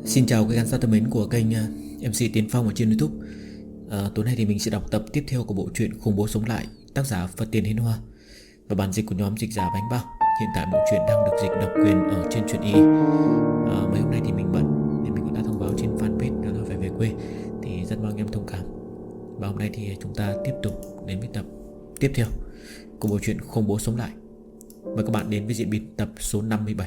Xin chào các khán giả thân mến của kênh MC Tiến Phong ở trên YouTube. Tối nay thì mình sẽ đọc tập tiếp theo của bộ truyện Khủng Bố Sống Lại, tác giả Phật Tiền Hiến Hoa và bản dịch của nhóm dịch giả Bánh Bao. Hiện tại bộ truyện đang được dịch độc quyền ở trên truyện y. Mấy hôm nay thì mình bận nên mình cũng đã thông báo trên fanpage đó là phải về quê, thì rất mong em thông cảm. Và hôm nay thì chúng ta tiếp tục đến với tập tiếp theo của bộ truyện Khủng Bố Sống Lại. Mời các bạn đến với diễn biến tập số 57.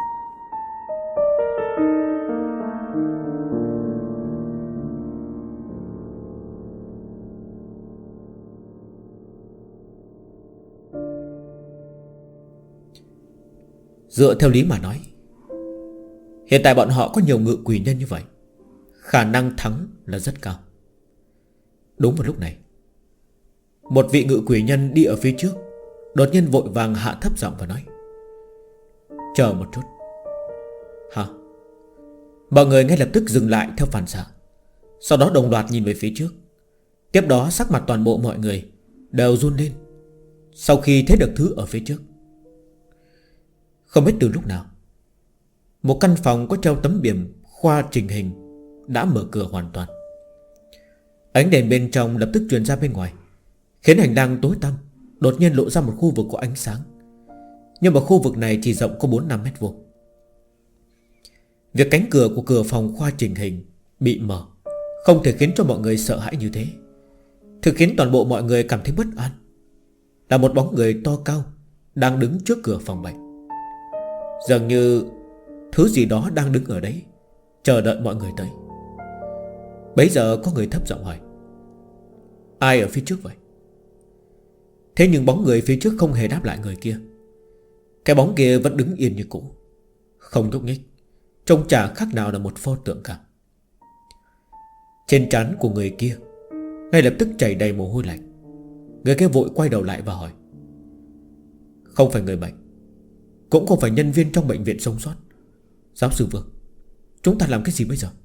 Dựa theo lý mà nói, hiện tại bọn họ có nhiều ngự quỷ nhân như vậy, khả năng thắng là rất cao. Đúng vào lúc này, một vị ngự quỷ nhân đi ở phía trước đột nhiên vội vàng hạ thấp giọng và nói: "Chờ một chút." "Hả?" Mọi người ngay lập tức dừng lại theo phản xạ, sau đó đồng loạt nhìn về phía trước. Tiếp đó sắc mặt toàn bộ mọi người đều run lên sau khi thấy được thứ ở phía trước. Không biết từ lúc nào, một căn phòng có treo tấm biển khoa trình hình đã mở cửa hoàn toàn. Ánh đèn bên trong lập tức truyền ra bên ngoài, khiến hành lang tối tăm đột nhiên lộ ra một khu vực có ánh sáng. Nhưng mà khu vực này chỉ rộng có 4-5 mét vuông. Việc cánh cửa của cửa phòng khoa trình hình bị mở không thể khiến cho mọi người sợ hãi như thế. Thực khiến toàn bộ mọi người cảm thấy bất an là một bóng người to cao đang đứng trước cửa phòng bệnh. Dường như thứ gì đó đang đứng ở đấy chờ đợi mọi người tới. Bấy giờ có người thấp giọng hỏi: "Ai ở phía trước vậy?" Thế nhưng bóng người phía trước không hề đáp lại người kia. Cái bóng kia vẫn đứng yên như cũ, không nhúc nhích, trông chả khác nào là một pho tượng cả. Trên trán của người kia ngay lập tức chảy đầy mồ hôi lạnh. Người kia vội quay đầu lại và hỏi: "Không phải người bệnh, cũng không phải nhân viên trong bệnh viện sống sót. Giáo sư Vương, chúng ta làm cái gì bây giờ?"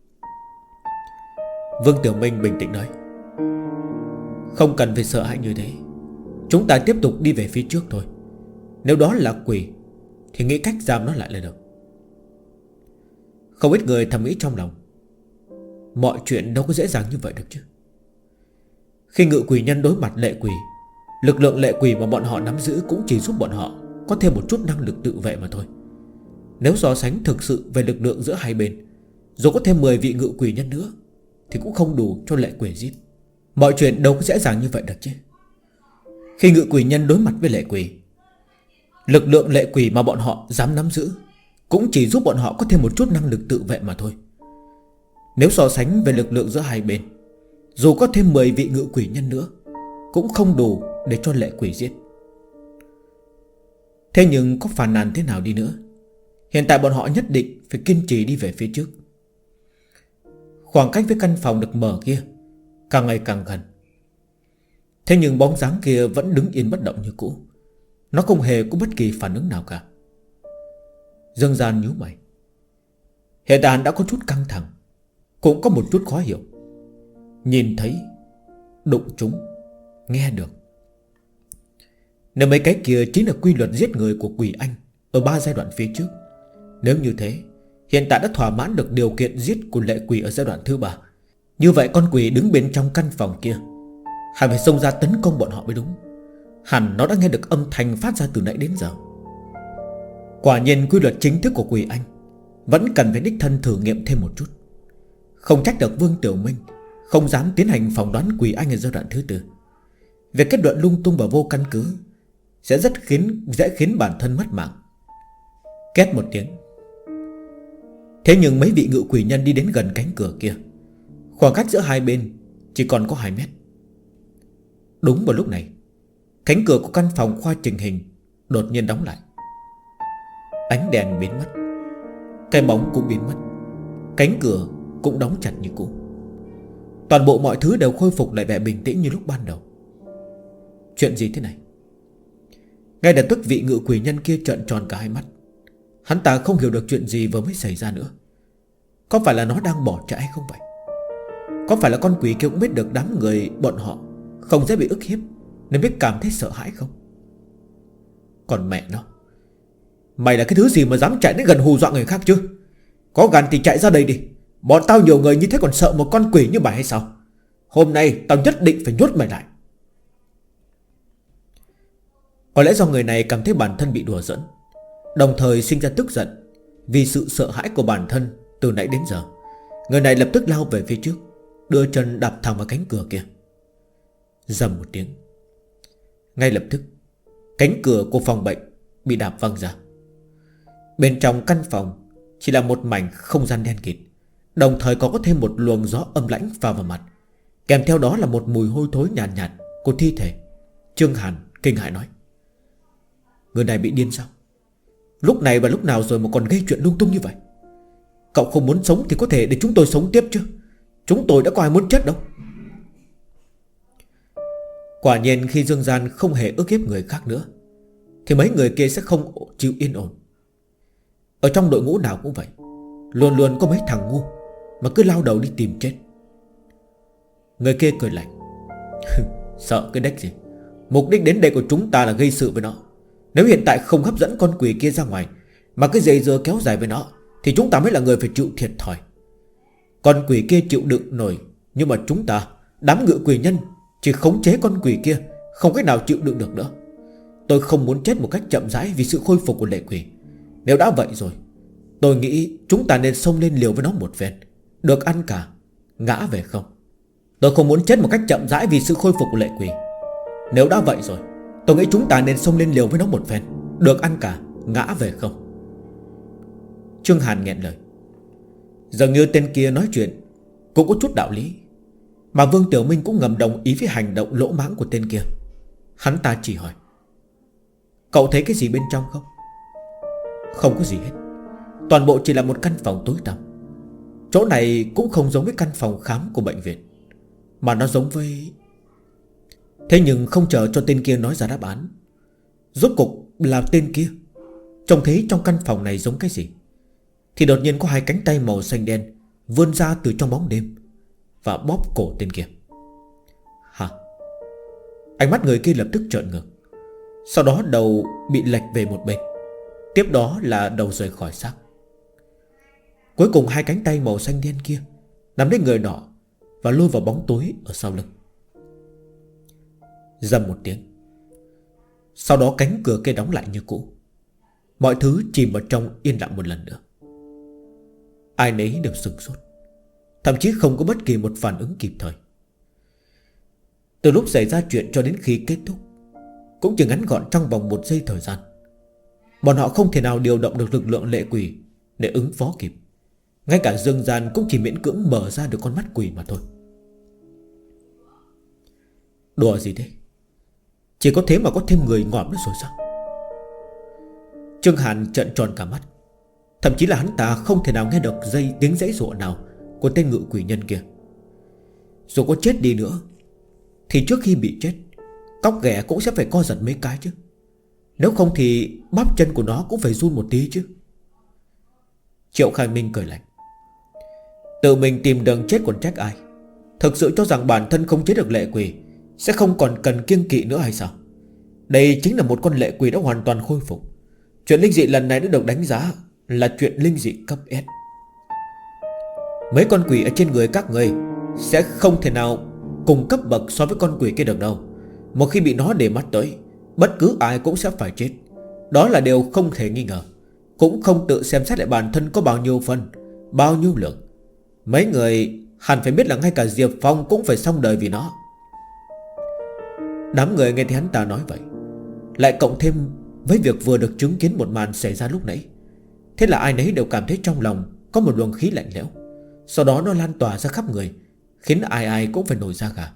Vương Tiểu Minh bình tĩnh nói: "Không cần phải sợ hãi như thế. Chúng ta tiếp tục đi về phía trước thôi. Nếu đó là quỷ thì nghĩ cách giam nó lại là được." Không ít người thầm nghĩ trong lòng: mọi chuyện đâu có dễ dàng như vậy được chứ. Khi ngự quỷ nhân đối mặt lệ quỷ, lực lượng lệ quỷ mà bọn họ nắm giữ cũng chỉ giúp bọn họ có thêm một chút năng lực tự vệ mà thôi. Nếu so sánh thực sự về lực lượng giữa hai bên, dù có thêm 10 vị ngự quỷ nhân nữa thì cũng không đủ cho lệ quỷ giết. Mọi chuyện đâu có dễ dàng như vậy được chứ. Khi ngự quỷ nhân đối mặt với lệ quỷ, lực lượng lệ quỷ mà bọn họ dám nắm giữ cũng chỉ giúp bọn họ có thêm một chút năng lực tự vệ mà thôi. Nếu so sánh về lực lượng giữa hai bên, dù có thêm 10 vị ngự quỷ nhân nữa cũng không đủ để cho lệ quỷ giết. Thế nhưng có phàn nàn thế nào đi nữa, hiện tại bọn họ nhất định phải kiên trì đi về phía trước. Khoảng cách với căn phòng được mở kia càng ngày càng gần. Thế nhưng bóng dáng kia vẫn đứng yên bất động như cũ. Nó không hề có bất kỳ phản ứng nào cả. Dương Gian nhíu mày. Hiện tại đã có chút căng thẳng, cũng có một chút khó hiểu. Nhìn thấy, đụng chúng, nghe được. Nếu mấy cái kia chính là quy luật giết người của quỷ anh ở 3 giai đoạn phía trước, nếu như thế, hiện tại đã thỏa mãn được điều kiện giết của lệ quỷ ở giai đoạn thứ 3. Như vậy con quỷ đứng bên trong căn phòng kia hẳn phải xông ra tấn công bọn họ mới đúng. Hẳn nó đã nghe được âm thanh phát ra từ nãy đến giờ. Quả nhiên quy luật chính thức của quỷ anh vẫn cần phải đích thân thử nghiệm thêm một chút. Không trách được Vương Tiểu Minh không dám tiến hành phỏng đoán quỷ anh ở giai đoạn thứ 4. Việc kết luận lung tung và vô căn cứ sẽ dễ khiến bản thân mất mạng. Két một tiếng. Thế nhưng mấy vị ngự quỷ nhân đi đến gần cánh cửa kia, khoảng cách giữa hai bên chỉ còn có 2 mét. Đúng vào lúc này, cánh cửa của căn phòng khoa trình hình đột nhiên đóng lại. Ánh đèn biến mất, cái bóng cũng biến mất, cánh cửa cũng đóng chặt như cũ. Toàn bộ mọi thứ đều khôi phục lại vẻ bình tĩnh như lúc ban đầu. Chuyện gì thế này? Ngay lập tức vị ngự quỷ nhân kia trợn tròn cả hai mắt. Hắn ta không hiểu được chuyện gì vừa mới xảy ra nữa. Có phải là nó đang bỏ chạy hay không vậy? Có phải là con quỷ kia cũng biết được đám người bọn họ không dễ bị ức hiếp nên biết cảm thấy sợ hãi không? Còn mẹ nó, mày là cái thứ gì mà dám chạy đến gần hù dọa người khác chứ? Có gan thì chạy ra đây đi. Bọn tao nhiều người như thế còn sợ một con quỷ như mày hay sao? Hôm nay tao nhất định phải nhốt mày lại. Có lẽ do người này cảm thấy bản thân bị đùa giỡn, đồng thời sinh ra tức giận vì sự sợ hãi của bản thân từ nãy đến giờ. Người này lập tức lao về phía trước, đưa chân đạp thẳng vào cánh cửa kia. Rầm một tiếng, ngay lập tức cánh cửa của phòng bệnh bị đạp văng ra. Bên trong căn phòng chỉ là một mảnh không gian đen kịt, đồng thời có thêm một luồng gió âm lãnh phả vào mặt, kèm theo đó là một mùi hôi thối nhàn nhạt của thi thể. Trương Hàn kinh hãi nói: người này bị điên sao? Lúc này và lúc nào rồi mà còn gây chuyện lung tung như vậy? Cậu không muốn sống thì có thể để chúng tôi sống tiếp chứ. Chúng tôi đã có ai muốn chết đâu. Quả nhiên khi Dương Gian không hề ức hiếp người khác nữa thì mấy người kia sẽ không chịu yên ổn. Ở trong đội ngũ nào cũng vậy, luôn luôn có mấy thằng ngu mà cứ lao đầu đi tìm chết. Người kia cười lạnh: sợ cái đếch gì? Mục đích đến đây của chúng ta là gây sự với nó. Nếu hiện tại không hấp dẫn con quỷ kia ra ngoài, mà cái dây dưa kéo dài với nó, thì chúng ta mới là người phải chịu thiệt thòi. Con quỷ kia chịu đựng nổi, nhưng mà chúng ta, đám ngự quỷ nhân, chỉ khống chế con quỷ kia, không cách nào chịu đựng được nữa. Tôi không muốn chết một cách chậm rãi vì sự khôi phục của lệ quỷ. Nếu đã vậy rồi, tôi nghĩ chúng ta nên xông lên liều với nó một phen, được ăn cả, ngã về không. Tôi không muốn chết một cách chậm rãi vì sự khôi phục của lệ quỷ. Nếu đã vậy rồi, tôi nghĩ chúng ta nên xông lên liều với nó một phen, được ăn cả, ngã về không. Trương Hàn nghẹn lời. Dường như tên kia nói chuyện cũng có chút đạo lý, mà Vương Tiểu Minh cũng ngầm đồng ý với hành động lỗ mãng của tên kia. Hắn ta chỉ hỏi: cậu thấy cái gì bên trong không? Không có gì hết. Toàn bộ chỉ là một căn phòng tối tăm. Chỗ này cũng không giống với căn phòng khám của bệnh viện, mà nó giống với... Thế nhưng không chờ cho tên kia nói ra đáp án, rốt cục là tên kia trông thấy trong căn phòng này giống cái gì, thì đột nhiên có hai cánh tay màu xanh đen vươn ra từ trong bóng đêm và bóp cổ tên kia. Hả? Ánh mắt người kia lập tức trợn ngược, sau đó đầu bị lệch về một bên, tiếp đó là đầu rời khỏi xác. Cuối cùng hai cánh tay màu xanh đen kia nắm lấy người nọ và lôi vào bóng tối ở sau lưng. Rầm một tiếng, sau đó cánh cửa kia đóng lại như cũ. Mọi thứ chìm vào trong yên lặng một lần nữa. Ai nấy đều sửng sốt, thậm chí không có bất kỳ một phản ứng kịp thời. Từ lúc xảy ra chuyện cho đến khi kết thúc cũng chỉ ngắn gọn trong vòng 1 giây thời gian. Bọn họ không thể nào điều động được lực lượng lệ quỷ để ứng phó kịp. Ngay cả Dương Gian cũng chỉ miễn cưỡng mở ra được con mắt quỷ mà thôi. Đùa gì thế? Chỉ có thế mà có thêm người ngỏm nữa rồi sao? Trương Hàn trợn tròn cả mắt. Thậm chí là hắn ta không thể nào nghe được tiếng giãy giụa nào của tên ngự quỷ nhân kia. Dù có chết đi nữa thì trước khi bị chết, cóc ghẻ cũng sẽ phải co giật mấy cái chứ. Nếu không thì bắp chân của nó cũng phải run một tí chứ. Triệu Khai Minh cười lạnh: tự mình tìm đường chết còn trách ai? Thực sự cho rằng bản thân không chế được lệ quỷ sẽ không còn cần kiêng kỵ nữa hay sao? Đây chính là một con lệ quỷ đã hoàn toàn khôi phục. Chuyện linh dị lần này đã được đánh giá là chuyện linh dị cấp S. Mấy con quỷ ở trên người các ngươi sẽ không thể nào cùng cấp bậc so với con quỷ kia được đâu. Một khi bị nó để mắt tới, bất cứ ai cũng sẽ phải chết. Đó là điều không thể nghi ngờ. Cũng không tự xem xét lại bản thân có bao nhiêu phân, bao nhiêu lượng. Mấy người hẳn phải biết là ngay cả Diệp Phong cũng phải xong đời vì nó. Đám người nghe thấy hắn ta nói vậy, lại cộng thêm với việc vừa được chứng kiến một màn xảy ra lúc nãy, thế là ai nấy đều cảm thấy trong lòng có một luồng khí lạnh lẽo. Sau đó nó lan tỏa ra khắp người, khiến ai ai cũng phải nổi da gà.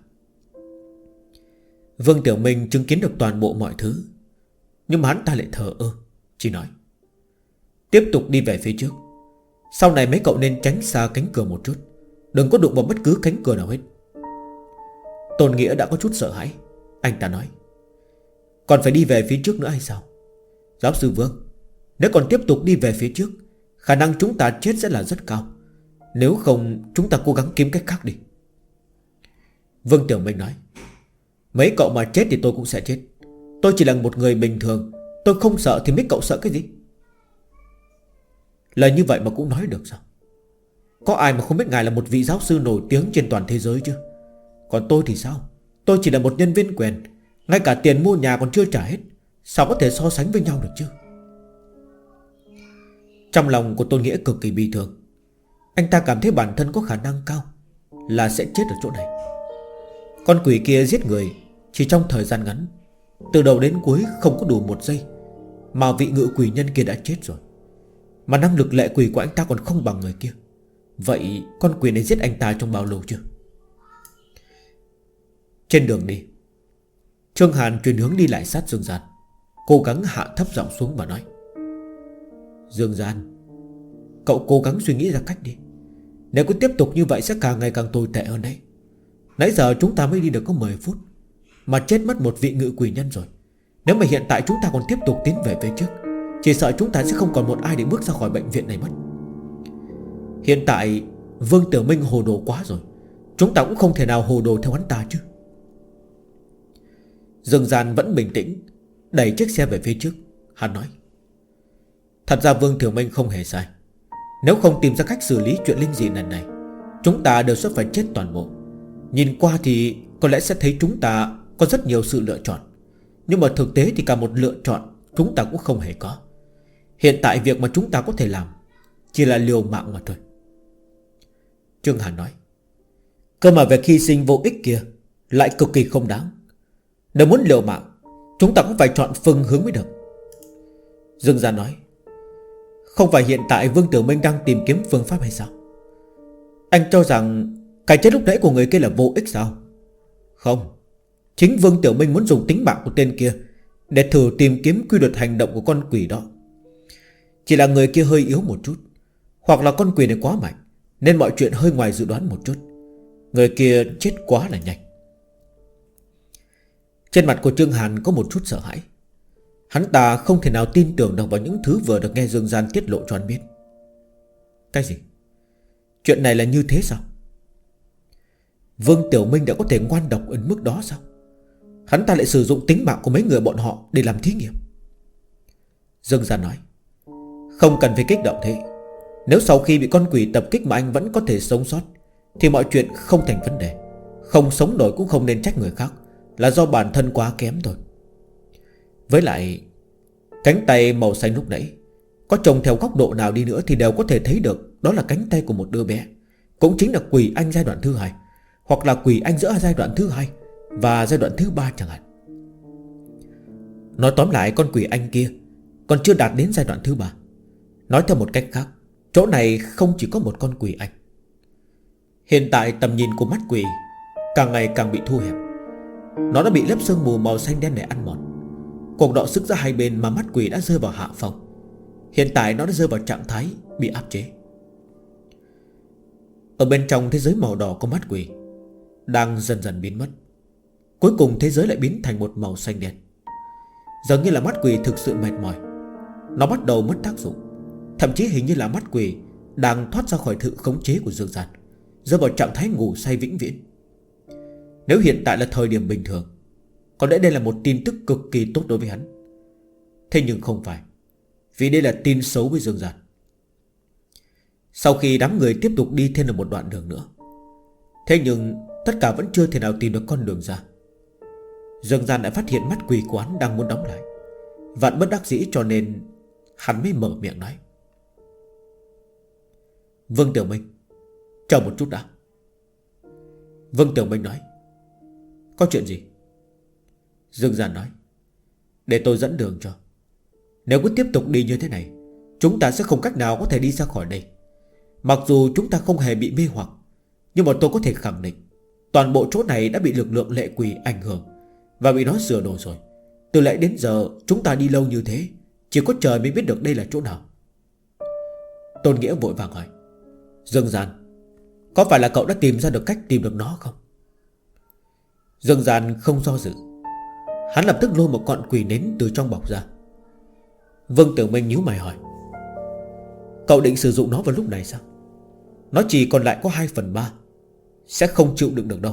Vương Tiểu Minh chứng kiến được toàn bộ mọi thứ, nhưng mà hắn ta lại thờ ơ, chỉ nói: tiếp tục đi về phía trước. Sau này mấy cậu nên tránh xa cánh cửa một chút, đừng có đụng vào bất cứ cánh cửa nào hết. Tôn Nghĩa đã có chút sợ hãi. Anh ta nói: còn phải đi về phía trước nữa hay sao? Giáo sư Vương, nếu còn tiếp tục đi về phía trước, khả năng chúng ta chết sẽ là rất cao. Nếu không chúng ta cố gắng kiếm cách khác đi. Vương Tiểu Minh nói: mấy cậu mà chết thì tôi cũng sẽ chết. Tôi chỉ là một người bình thường, tôi không sợ thì mấy cậu sợ cái gì? Lời như vậy mà cũng nói được sao? Có ai mà không biết ngài là một vị giáo sư nổi tiếng trên toàn thế giới chứ? Còn tôi thì sao? Tôi chỉ là một nhân viên quèn, ngay cả tiền mua nhà còn chưa trả hết. Sao có thể so sánh với nhau được chứ? Trong lòng của Tôn Nghĩa cực kỳ bi thương. Anh ta cảm thấy bản thân có khả năng cao là sẽ chết ở chỗ này. Con quỷ kia giết người chỉ trong thời gian ngắn, từ đầu đến cuối không có đủ 1 giây mà vị ngự quỷ nhân kia đã chết rồi. Mà năng lực lệ quỷ của anh ta còn không bằng người kia. Vậy con quỷ này giết anh ta trong bao lâu chưa? Trên đường đi, Trương Hàn chuyển hướng đi lại sát Dương Gian, cố gắng hạ thấp giọng xuống và nói: Dương Gian, cậu cố gắng suy nghĩ ra cách đi. Nếu cứ tiếp tục như vậy sẽ càng ngày càng tồi tệ hơn đấy. Nãy giờ chúng ta mới đi được có 10 phút mà chết mất một vị ngự quỷ nhân rồi. Nếu mà hiện tại chúng ta còn tiếp tục tiến về phía trước, chỉ sợ chúng ta sẽ không còn một ai để bước ra khỏi bệnh viện này mất. Hiện tại Vương Tiểu Minh hồ đồ quá rồi, chúng ta cũng không thể nào hồ đồ theo hắn ta chứ. Dương Gian vẫn bình tĩnh đẩy chiếc xe về phía trước. Hắn nói: Thật ra Vương Tiểu Minh không hề sai. Nếu không tìm ra cách xử lý chuyện linh dị lần này, chúng ta đều sẽ phải chết toàn bộ. Nhìn qua thì có lẽ sẽ thấy chúng ta có rất nhiều sự lựa chọn, nhưng mà thực tế thì cả một lựa chọn chúng ta cũng không hề có. Hiện tại việc mà chúng ta có thể làm chỉ là liều mạng mà thôi. Trương Hàn nói: Cơ mà việc hy sinh vô ích kia lại cực kỳ không đáng. Nếu muốn liều mạng, chúng ta cũng phải chọn phương hướng mới được. Dương Gia nói: Không phải hiện tại Vương Tiểu Minh đang tìm kiếm phương pháp hay sao? Anh cho rằng cái chết lúc nãy của người kia là vô ích sao? Không, chính Vương Tiểu Minh muốn dùng tính mạng của tên kia để thử tìm kiếm quy luật hành động của con quỷ đó. Chỉ là người kia hơi yếu một chút, hoặc là con quỷ này quá mạnh, nên mọi chuyện hơi ngoài dự đoán một chút. Người kia chết quá là nhanh. Trên mặt của Trương Hàn có một chút sợ hãi. Hắn ta không thể nào tin tưởng được vào những thứ vừa được nghe Dương Gian tiết lộ cho hắn biết. Cái gì? Chuyện này là như thế sao? Vương Tiểu Minh đã có thể ngoan độc đến mức đó sao? Hắn ta lại sử dụng tính mạng của mấy người bọn họ để làm thí nghiệm. Dương Gian nói: Không cần phải kích động thế. Nếu sau khi bị con quỷ tập kích mà anh vẫn có thể sống sót thì mọi chuyện không thành vấn đề. Không sống nổi cũng không nên trách người khác, là do bản thân quá kém thôi. Với lại, cánh tay màu xanh lúc nãy có trông theo góc độ nào đi nữa thì đều có thể thấy được đó là cánh tay của một đứa bé. Cũng chính là quỷ anh giai đoạn thứ 2, hoặc là quỷ anh giữa giai đoạn thứ 2 và giai đoạn thứ 3 chẳng hạn. Nói tóm lại, con quỷ anh kia còn chưa đạt đến giai đoạn thứ 3. Nói theo một cách khác, chỗ này không chỉ có một con quỷ anh. Hiện tại tầm nhìn của mắt quỷ càng ngày càng bị thu hẹp. Nó đã bị lớp sương mù màu xanh đen này ăn mòn. Cuộc đọ sức giữa hai bên mà mắt quỷ đã rơi vào hạ phong. Hiện tại nó đã rơi vào trạng thái bị áp chế. Ở bên trong thế giới màu đỏ của mắt quỷ đang dần dần biến mất. Cuối cùng thế giới lại biến thành một màu xanh đen. Dường như là mắt quỷ thực sự mệt mỏi. Nó bắt đầu mất tác dụng. Thậm chí hình như là mắt quỷ đang thoát ra khỏi sự khống chế của Dương Gian, rơi vào trạng thái ngủ say vĩnh viễn. Nếu hiện tại là thời điểm bình thường, có lẽ đây là một tin tức cực kỳ tốt đối với hắn. Thế nhưng không phải, vì đây là tin xấu với Dương Gian. Sau khi đám người tiếp tục đi thêm được một đoạn đường nữa, thế nhưng tất cả vẫn chưa thể nào tìm được con đường ra. Dương Gian đã phát hiện mắt quỷ của hắn đang muốn đóng lại. Vạn bất đắc dĩ cho nên hắn mới mở miệng nói: Vương Tiểu Minh, chờ một chút đã. Vương Tiểu Minh nói: Có chuyện gì? Dương Gian nói: Để tôi dẫn đường cho. Nếu cứ tiếp tục đi như thế này, chúng ta sẽ không cách nào có thể đi ra khỏi đây. Mặc dù chúng ta không hề bị mê hoặc, nhưng mà tôi có thể khẳng định toàn bộ chỗ này đã bị lực lượng lệ quỷ ảnh hưởng và bị nó sửa đổi rồi. Từ nãy đến giờ chúng ta đi lâu như thế, chỉ có trời mới biết được đây là chỗ nào. Tôn Nghĩa vội vàng hỏi: Dương Gian, có phải là cậu đã tìm ra được cách tìm được nó không? Dương Gian không do dự. Hắn lập tức lôi một con quỷ nến từ trong bọc ra. Vương Tiểu Minh nhíu mày hỏi: Cậu định sử dụng nó vào lúc này sao? Nó chỉ còn lại có 2/3, sẽ không chịu đựng được đâu.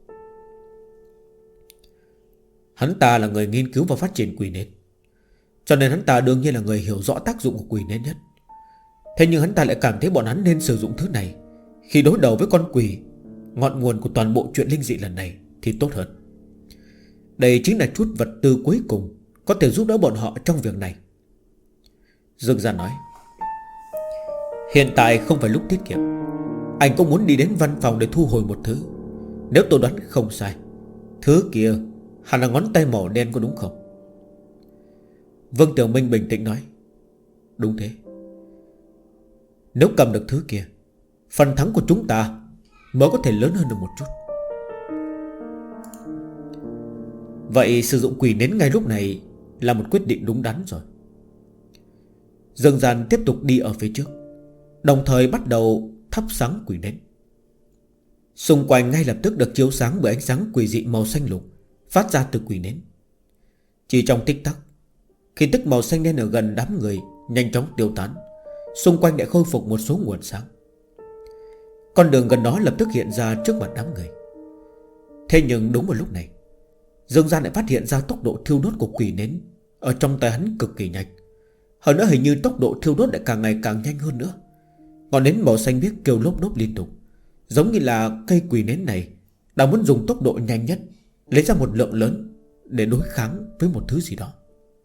Hắn ta là người nghiên cứu và phát triển quỷ nến, cho nên hắn ta đương nhiên là người hiểu rõ tác dụng của quỷ nến nhất. Thế nhưng hắn ta lại cảm thấy bọn hắn nên sử dụng thứ này Khi đối đầu với con quỷ, ngọn nguồn của toàn bộ chuyện linh dị lần này thì tốt hơn. Đây chính là chút vật tư cuối cùng có thể giúp đỡ bọn họ trong việc này. Dương Gian nói: Hiện tại không phải lúc tiết kiệm. Anh cũng muốn đi đến văn phòng để thu hồi một thứ. Nếu tôi đoán không sai, thứ kia hẳn là ngón tay màu đen, có đúng không? Vương Tiểu Minh bình tĩnh nói: Đúng thế. Nếu cầm được thứ kia, phần thắng của chúng ta mới có thể lớn hơn được một chút. Vậy sử dụng quỷ nến ngay lúc này là một quyết định đúng đắn rồi. Dương Gian tiếp tục đi ở phía trước, đồng thời bắt đầu thắp sáng quỷ nến. Xung quanh ngay lập tức được chiếu sáng bởi ánh sáng quỷ dị màu xanh lục phát ra từ quỷ nến. Chỉ trong tích tắc, khí tức màu xanh đen ở gần đám người nhanh chóng tiêu tán, xung quanh lại khôi phục một số nguồn sáng. Con đường gần đó lập tức hiện ra trước mặt đám người. Thế nhưng đúng vào lúc này, Dương Gian lại phát hiện ra tốc độ thiêu đốt của quỷ nến ở trong tay hắn cực kỳ nhanh. Hơn nữa hình như tốc độ thiêu đốt lại càng ngày càng nhanh hơn nữa. Ngọn nến màu xanh biếc kêu lốp đốp liên tục, giống như là cây quỷ nến này đang muốn dùng tốc độ nhanh nhất lấy ra một lượng lớn để đối kháng với một thứ gì đó.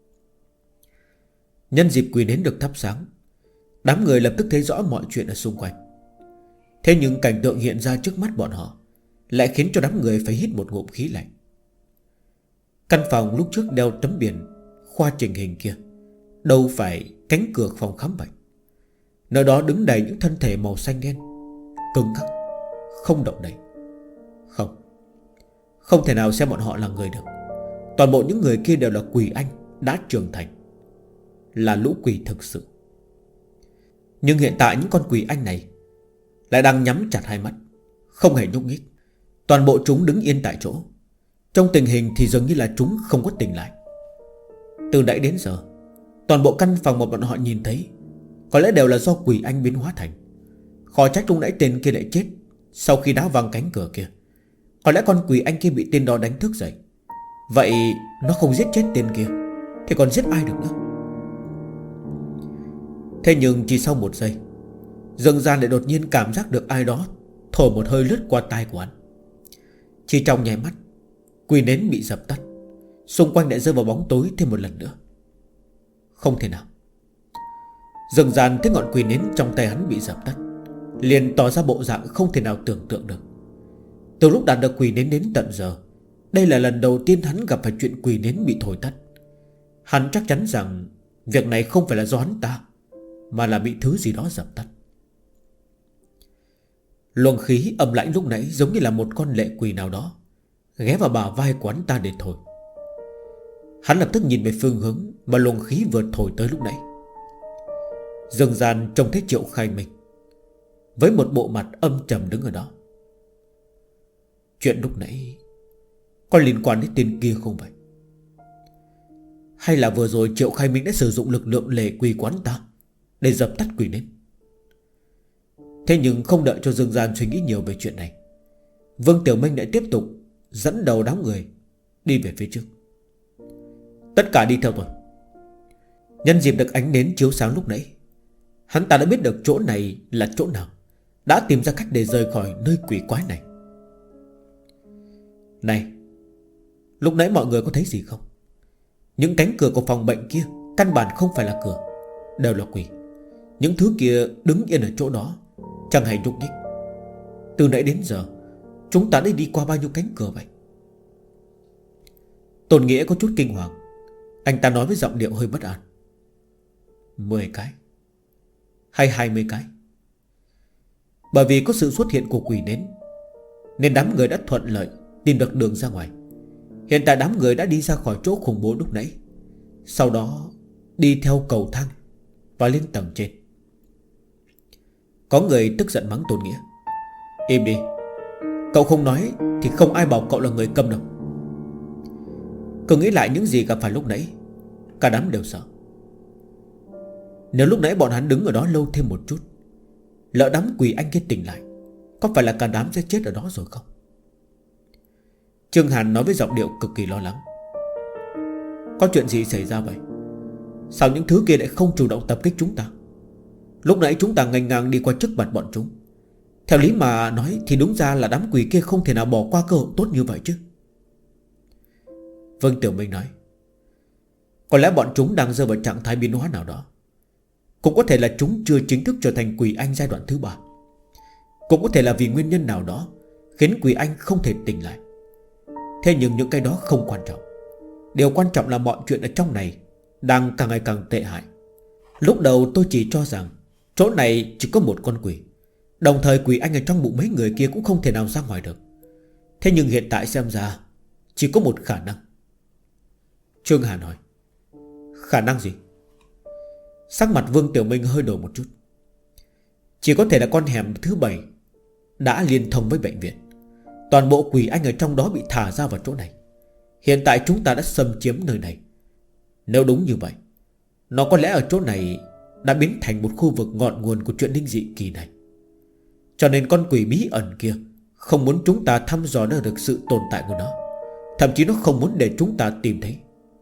Nhân dịp quỷ nến được thắp sáng, đám người lập tức thấy rõ mọi chuyện ở xung quanh. Thế nhưng cảnh tượng hiện ra trước mắt bọn họ lại khiến cho đám người phải hít một ngụm khí lạnh. Căn phòng lúc trước đeo tấm biển khoa chỉnh hình kia đâu phải cánh cửa phòng khám bệnh. Nơi đó đứng đầy những thân thể màu xanh đen, cứng ngắc, không động đậy. Không thể nào xem bọn họ là người được. Toàn bộ những người kia đều là quỷ anh đã trưởng thành, là lũ quỷ thực sự. Nhưng hiện tại những con quỷ anh này lại đang nhắm chặt hai mắt, không hề nhúc nhích. Toàn bộ chúng đứng yên tại chỗ. Trong tình hình thì dường như là chúng không có tỉnh lại. Từ nãy đến giờ, toàn bộ căn phòng mà bọn họ nhìn thấy có lẽ đều là do quỷ anh biến hóa thành. Khó trách lúc nãy tên kia lại chết sau khi đá văng cánh cửa kia. Có lẽ con quỷ anh kia bị tên đó đánh thức dậy. Vậy nó không giết chết tên kia thì còn giết ai được nữa? Thế nhưng chỉ sau một giây, Dương Gian lại đột nhiên cảm giác được ai đó thổi một hơi lướt qua tai của hắn. Chỉ trong nháy mắt, quỷ nến bị dập tắt, xung quanh lại rơi vào bóng tối thêm một lần nữa. Không thể nào. Dương Gian thấy ngọn quỷ nến trong tay hắn bị dập tắt, liền tỏ ra bộ dạng không thể nào tưởng tượng được. Từ lúc đạt được quỷ nến đến tận giờ, đây là lần đầu tiên hắn gặp phải chuyện quỷ nến bị thổi tắt. Hắn chắc chắn rằng việc này không phải là do hắn ta, mà là bị thứ gì đó dập tắt. Luồng khí âm lãnh lúc nãy giống như là một con lệ quỷ nào đó ghé vào bả vai của hắn ta để thổi. Hắn lập tức nhìn về phương hướng mà luồng khí vừa thổi tới lúc nãy. Dương Gian trông thấy Triệu Khai Minh với một bộ mặt âm trầm đứng ở đó. Chuyện lúc nãy có liên quan đến tên kia không vậy? Hay là vừa rồi Triệu Khai Minh đã sử dụng lực lượng lệ quỷ quán ta để dập tắt quỷ nến? Thế nhưng không đợi cho Dương Gian suy nghĩ nhiều về chuyện này, Vương Tiểu Minh lại tiếp tục dẫn đầu đám người đi về phía trước. Tất cả đi theo tôi. Nhân dịp được ánh nến chiếu sáng lúc nãy, hắn ta đã biết được chỗ này là chỗ nào, đã tìm ra cách để rời khỏi nơi quỷ quái này. Này, lúc nãy mọi người có thấy gì không? Những cánh cửa của phòng bệnh kia căn bản không phải là cửa, đều là quỷ. Những thứ kia đứng yên ở chỗ đó, chẳng hề nhúc nhích. Từ nãy đến giờ chúng ta đã đi qua bao nhiêu cánh cửa vậy? Tôn Nghĩa có chút kinh hoàng. Anh ta nói với giọng điệu hơi bất an. 10 cái hay 20 cái? Bởi vì có sự xuất hiện của quỷ nến nên đám người đã thuận lợi tìm được đường ra ngoài. Hiện tại đám người đã đi ra khỏi chỗ khủng bố lúc nãy, sau đó đi theo cầu thang và lên tầng trên. Có người tức giận mắng Tôn Nghĩa. Im đi, cậu không nói thì không ai bảo cậu là người câm đâu. Cứ nghĩ lại những gì gặp phải lúc nãy, cả đám đều sợ. Nếu lúc nãy bọn hắn đứng ở đó lâu thêm một chút, lỡ đám quỷ anh kia tỉnh lại, có phải là cả đám sẽ chết ở đó rồi không? Trương Hàn nói với giọng điệu cực kỳ lo lắng. Có chuyện gì xảy ra vậy? Sao những thứ kia lại không chủ động tập kích chúng ta? Lúc nãy chúng ta nghênh ngang đi qua trước mặt bọn chúng, Theo lý mà nói thì đúng ra là đám quỷ kia không thể nào bỏ qua cơ hội tốt như vậy chứ. Vương Tiểu Minh nói, có lẽ bọn chúng đang rơi vào trạng thái biến hóa nào đó. Cũng có thể là chúng chưa chính thức trở thành quỷ anh giai đoạn thứ 3. Cũng có thể là vì nguyên nhân nào đó khiến quỷ anh không thể tỉnh lại. Thế nhưng những cái đó không quan trọng. Điều quan trọng là mọi chuyện ở trong này đang càng ngày càng tệ hại. Lúc đầu tôi chỉ cho rằng chỗ này chỉ có một con quỷ, đồng thời quỷ anh ở trong bụng mấy người kia cũng không thể nào ra ngoài được. Thế nhưng hiện tại xem ra chỉ có một khả năng. Trương Hà nói, khả năng gì? Sắc mặt Vương Tiểu Minh hơi đổi một chút. Chỉ có thể là con hẻm thứ 7 đã liên thông với bệnh viện. Toàn bộ quỷ anh ở trong đó bị thả ra vào chỗ này. Hiện tại chúng ta đã xâm chiếm nơi này. Nếu đúng như vậy, nó có lẽ ở chỗ này đã biến thành một khu vực ngọn nguồn của chuyện linh dị kỳ này. Cho nên con quỷ bí ẩn kia không muốn chúng ta thăm dò được sự tồn tại của nó. Thậm chí nó không muốn để chúng ta tìm thấy.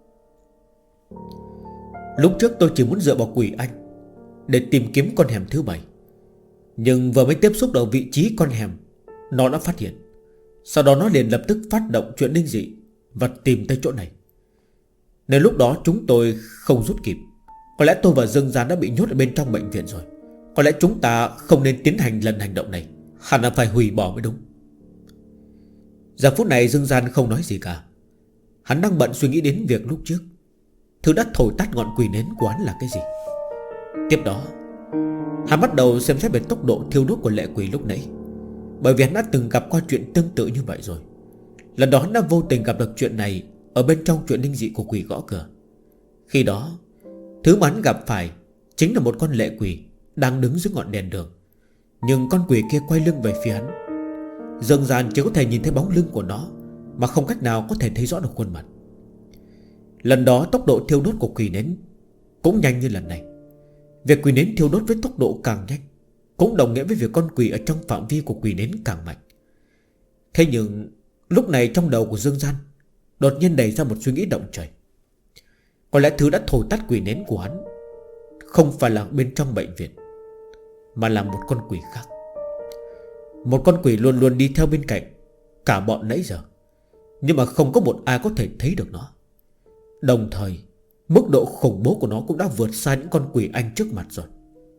Lúc trước tôi chỉ muốn dựa vào quỷ anh để tìm kiếm con hẻm thứ 7. Nhưng vừa mới tiếp xúc到vị trí con hẻm, nó đã phát hiện. Sau đó nó liền lập tức phát động chuyện linh dị và tìm tới chỗ này. Nếu lúc đó chúng tôi không rút kịp, có lẽ tôi và Dương Gian đã bị nhốt ở bên trong bệnh viện rồi. Có lẽ chúng ta không nên tiến hành lần hành động này, hẳn là phải hủy bỏ mới đúng. Giờ phút này Dương Gian không nói gì cả. Hắn đang bận suy nghĩ đến việc lúc trước. Thứ đã thổi tắt ngọn quỷ nến của hắn là cái gì. Tiếp đó hắn bắt đầu xem xét về tốc độ thiêu đốt của lệ quỷ lúc nãy. Bởi vì hắn đã từng gặp qua chuyện tương tự như vậy rồi. Lần đó hắn đã vô tình gặp được chuyện này ở bên trong chuyện linh dị của quỷ gõ cửa. Khi đó thứ mà hắn gặp phải chính là một con lệ quỷ đang đứng dưới ngọn đèn đường. Nhưng con quỷ kia quay lưng về phía hắn. Dương Gian chỉ có thể nhìn thấy bóng lưng của nó, mà không cách nào có thể thấy rõ được khuôn mặt. Lần đó tốc độ thiêu đốt của quỷ nến cũng nhanh như lần này. Việc quỷ nến thiêu đốt với tốc độ càng nhanh cũng đồng nghĩa với việc con quỷ ở trong phạm vi của quỷ nến càng mạnh. Thế nhưng lúc này trong đầu của Dương Gian đột nhiên đẩy ra một suy nghĩ động trời. Có lẽ thứ đã thổi tắt quỷ nến của hắn không phải là bên trong bệnh viện, mà là một con quỷ khác. Một con quỷ luôn luôn đi theo bên cạnh cả bọn nãy giờ, nhưng mà không có một ai có thể thấy được nó. Đồng thời mức độ khủng bố của nó cũng đã vượt xa những con quỷ anh trước mặt rồi.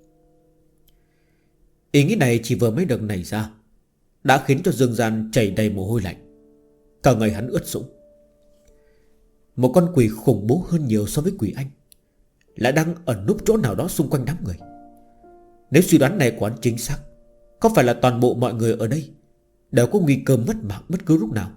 Ý nghĩ này chỉ vừa mới được nảy ra đã khiến cho Dương Gian chảy đầy mồ hôi lạnh. Cả người hắn ướt sũng. Một con quỷ khủng bố hơn nhiều so với quỷ anh lại đang ẩn núp chỗ nào đó xung quanh đám người. Nếu suy đoán này của hắn chính xác, có phải là toàn bộ mọi người ở đây đều có nguy cơ mất mạng bất cứ lúc nào?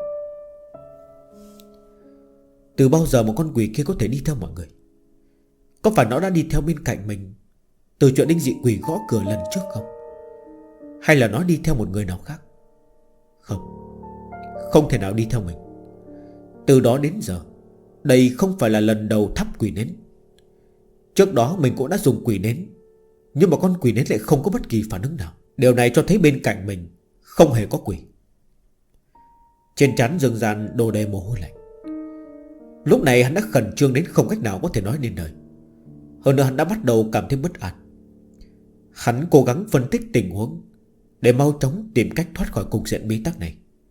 Từ bao giờ một con quỷ kia có thể đi theo mọi người? Có phải nó đã đi theo bên cạnh mình từ chuyện linh dị quỷ gõ cửa lần trước không? Hay là nó đi theo một người nào khác? Không, không thể nào đi theo mình. Từ đó đến giờ đây không phải là lần đầu thắp quỷ nến. Trước đó mình cũng đã dùng quỷ nến, nhưng mà con quỷ nến lại không có bất kỳ phản ứng nào. Điều này cho thấy bên cạnh mình không hề có quỷ. Trên trán Dương Gian đổ đầy mồ hôi lạnh. Lúc này hắn đã khẩn trương đến không cách nào có thể nói nên lời. Hơn nữa hắn đã bắt đầu cảm thấy bất an. Hắn cố gắng phân tích tình huống để mau chóng tìm cách thoát khỏi cục diện bế tắc này.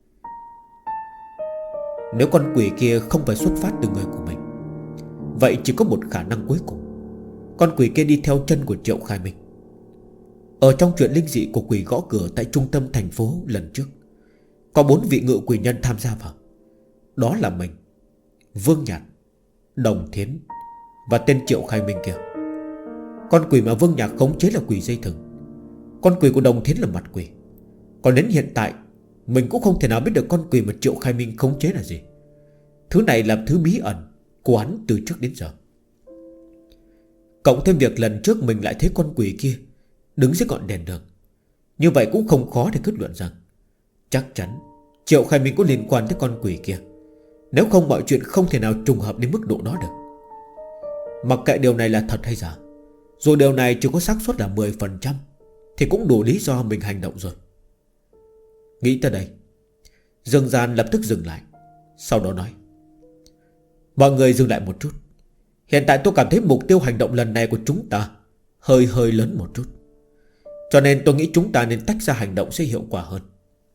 Nếu con quỷ kia không phải xuất phát từ người của mình, vậy chỉ có một khả năng cuối cùng. Con quỷ kia đi theo chân của Triệu Khai Minh. Ở trong chuyện linh dị của quỷ gõ cửa tại trung tâm thành phố lần trước, có 4 vị ngự quỷ nhân tham gia vào. Đó là mình, Vương Nhạt, Đồng Thiến và tên Triệu Khai Minh kia. Con quỷ mà Vương Nhạt khống chế là quỷ dây thừng. Con quỷ của Đồng Thiến là mặt quỷ. Còn đến hiện tại mình cũng không thể nào biết được con quỷ mà Triệu Khai Minh khống chế là gì. Thứ này là thứ bí ẩn của hắn từ trước đến giờ. Cộng thêm việc lần trước mình lại thấy con quỷ kia đứng dưới ngọn đèn đường, như vậy cũng không khó để kết luận rằng chắc chắn Triệu Khai Minh có liên quan tới con quỷ kia. Nếu không mọi chuyện không thể nào trùng hợp đến mức độ đó được. Mặc kệ điều này là thật hay giả, dù điều này chỉ có xác suất là 10%, thì cũng đủ lý do mình hành động rồi. Nghĩ tới đây, Dương Gian lập tức dừng lại. Sau đó nói: mọi người dừng lại một chút. Hiện tại tôi cảm thấy mục tiêu hành động lần này của chúng ta hơi lớn một chút. Cho nên tôi nghĩ chúng ta nên tách ra hành động sẽ hiệu quả hơn.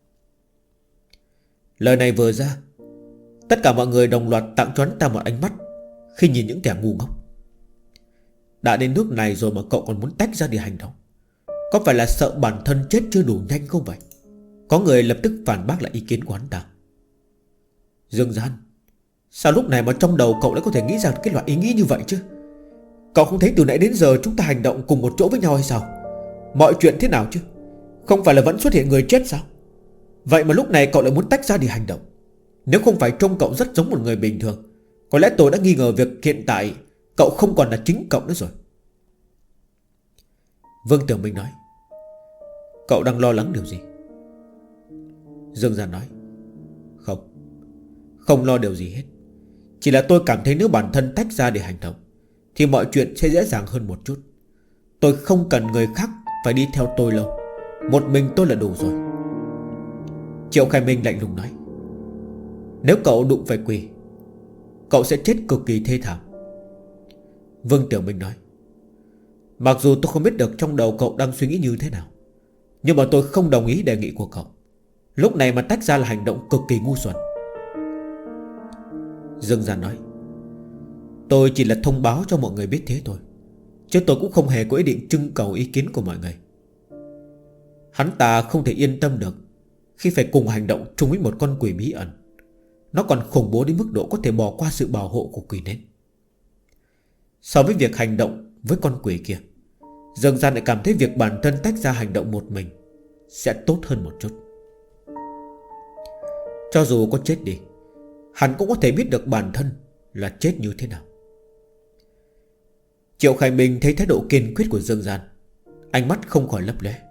Lời này vừa ra, tất cả mọi người đồng loạt tặng cho hắn ta một ánh mắt khi nhìn những kẻ ngu ngốc. Đã đến nước này rồi mà cậu còn muốn tách ra để hành động, có phải là sợ bản thân chết chưa đủ nhanh không vậy? Có người lập tức phản bác lại ý kiến của hắn ta. Dương Gian, sao lúc này mà trong đầu cậu lại có thể nghĩ ra cái loại ý nghĩ như vậy chứ? Cậu không thấy từ nãy đến giờ chúng ta hành động cùng một chỗ với nhau hay sao? Mọi chuyện thế nào chứ? Không phải là vẫn xuất hiện người chết sao? Vậy mà lúc này cậu lại muốn tách ra để hành động. Nếu không phải trông cậu rất giống một người bình thường, có lẽ tôi đã nghi ngờ việc hiện tại cậu không còn là chính cậu nữa rồi. Vương Tiểu Minh nói. Cậu đang lo lắng điều gì? Dương Gian nói. Không lo điều gì hết. Chỉ là tôi cảm thấy nếu bản thân tách ra để hành động thì mọi chuyện sẽ dễ dàng hơn một chút. Tôi không cần người khác phải đi theo tôi lâu. Một mình tôi là đủ rồi. Triệu Khai Minh lạnh lùng nói. Nếu cậu đụng phải quỷ, cậu sẽ chết cực kỳ thê thảm. Vương Tiểu Minh nói. Mặc dù tôi không biết được trong đầu cậu đang suy nghĩ như thế nào, nhưng mà tôi không đồng ý đề nghị của cậu. Lúc này mà tách ra là hành động cực kỳ ngu xuẩn. Dương Gian nói. Tôi chỉ là thông báo cho mọi người biết thế thôi, chứ tôi cũng không hề có ý định trưng cầu ý kiến của mọi người. Hắn ta không thể yên tâm được khi phải cùng hành động chung với một con quỷ bí ẩn. Nó còn khủng bố đến mức độ có thể bỏ qua sự bảo hộ của quỷ nến. So với việc hành động với con quỷ kia, Dương Gian lại cảm thấy việc bản thân tách ra hành động một mình sẽ tốt hơn một chút. Cho dù có chết đi, hắn cũng có thể biết được bản thân là chết như thế nào. Triệu Khai Minh thấy thái độ kiên quyết của Dương Gian, ánh mắt không khỏi lấp lóe.